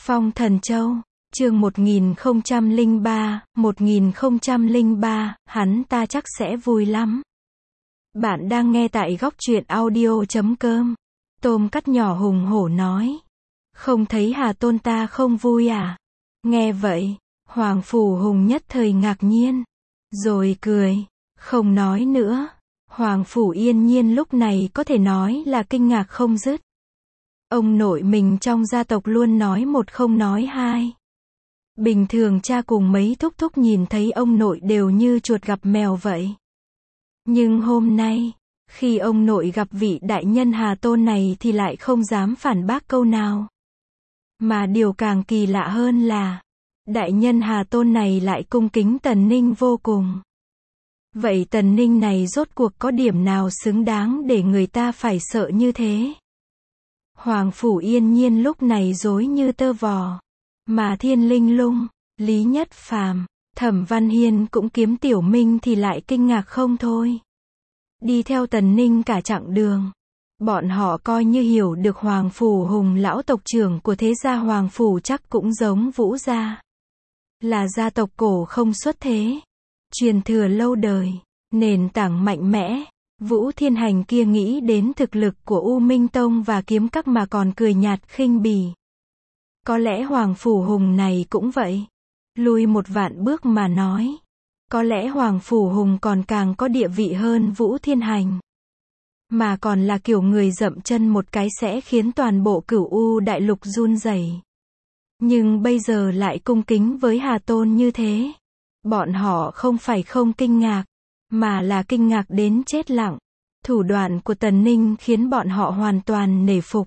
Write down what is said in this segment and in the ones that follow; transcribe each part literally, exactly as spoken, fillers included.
Phong Thần Châu, chương một nghìn không trăm lẻ ba, một nghìn không trăm lẻ ba, hắn ta chắc sẽ vui lắm. Bạn đang nghe tại góc truyện audio chấm com. Tôm cắt nhỏ hùng hổ nói. Không thấy Hà Tôn ta không vui à? Nghe vậy, Hoàng Phủ Hùng nhất thời ngạc nhiên. Rồi cười, không nói nữa. Hoàng Phủ Yên Nhiên lúc này có thể nói là kinh ngạc không dứt. Ông nội mình trong gia tộc luôn nói một không nói hai. Bình thường cha cùng mấy thúc thúc nhìn thấy ông nội đều như chuột gặp mèo vậy. Nhưng hôm nay, khi ông nội gặp vị đại nhân Hà Tôn này thì lại không dám phản bác câu nào. Mà điều càng kỳ lạ hơn là, đại nhân Hà Tôn này lại cung kính Tần Ninh vô cùng. Vậy Tần Ninh này rốt cuộc có điểm nào xứng đáng để người ta phải sợ như thế? Hoàng Phủ Yên Nhiên lúc này rối như tơ vò. Mà Thiên Linh Lung, Lý Nhất Phàm, Thẩm Văn Hiên cũng kiếm Tiểu Minh thì lại kinh ngạc không thôi. Đi theo Tần Ninh cả chặng đường. Bọn họ coi như hiểu được Hoàng Phủ Hùng lão tộc trưởng của thế gia Hoàng Phủ chắc cũng giống Vũ gia. Là gia tộc cổ không xuất thế. Truyền thừa lâu đời, nền tảng mạnh mẽ. Vũ Thiên Hành kia nghĩ đến thực lực của U Minh Tông và kiếm các mà còn cười nhạt khinh bỉ. Có lẽ Hoàng Phủ Hùng này cũng vậy. Lùi một vạn bước mà nói. Có lẽ Hoàng Phủ Hùng còn càng có địa vị hơn Vũ Thiên Hành. Mà còn là kiểu người dậm chân một cái sẽ khiến toàn bộ Cửu U đại lục run rẩy. Nhưng bây giờ lại cung kính với Hà Tôn như thế. Bọn họ không phải không kinh ngạc, mà là kinh ngạc đến chết lặng. Thủ đoạn của Tần Ninh khiến bọn họ hoàn toàn nể phục.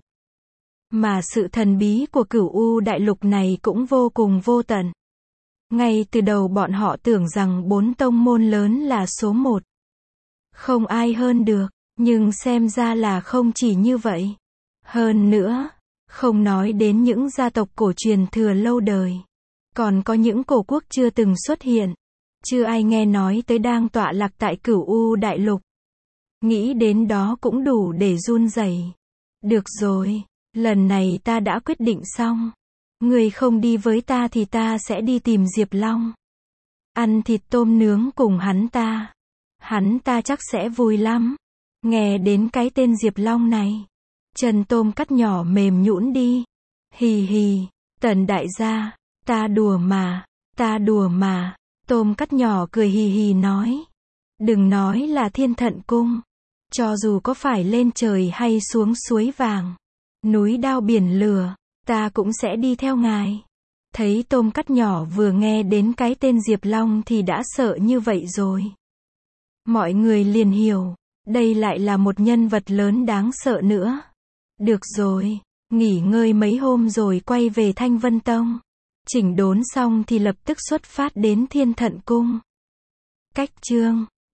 Mà sự thần bí của Cửu U đại lục này cũng vô cùng vô tận. Ngay từ đầu bọn họ tưởng rằng bốn tông môn lớn là số một. Không ai hơn được, nhưng xem ra là không chỉ như vậy. Hơn nữa, không nói đến những gia tộc cổ truyền thừa lâu đời. Còn có những cổ quốc chưa từng xuất hiện. Chưa ai nghe nói tới đang tọa lạc tại Cửu U đại lục. Nghĩ đến đó cũng đủ để run rẩy. Được rồi, lần này ta đã quyết định xong. Người không đi với ta thì ta sẽ đi tìm Diệp Long. Ăn thịt tôm nướng cùng hắn ta. Hắn ta chắc sẽ vui lắm. Nghe đến cái tên Diệp Long này. Chân tôm cắt nhỏ mềm nhũn đi. Hì hì, Tần đại gia, ta đùa mà, ta đùa mà. Tôm cắt nhỏ cười hì hì nói. Đừng nói là Thiên Thận Cung. Cho dù có phải lên trời hay xuống suối vàng, núi đao biển lửa, ta cũng sẽ đi theo ngài. Thấy tôm cắt nhỏ vừa nghe đến cái tên Diệp Long thì đã sợ như vậy rồi. Mọi người liền hiểu, đây lại là một nhân vật lớn đáng sợ nữa. Được rồi, nghỉ ngơi mấy hôm rồi quay về Thanh Vân Tông. Chỉnh đốn xong thì lập tức xuất phát đến Thiên Thận Cung. Cách chương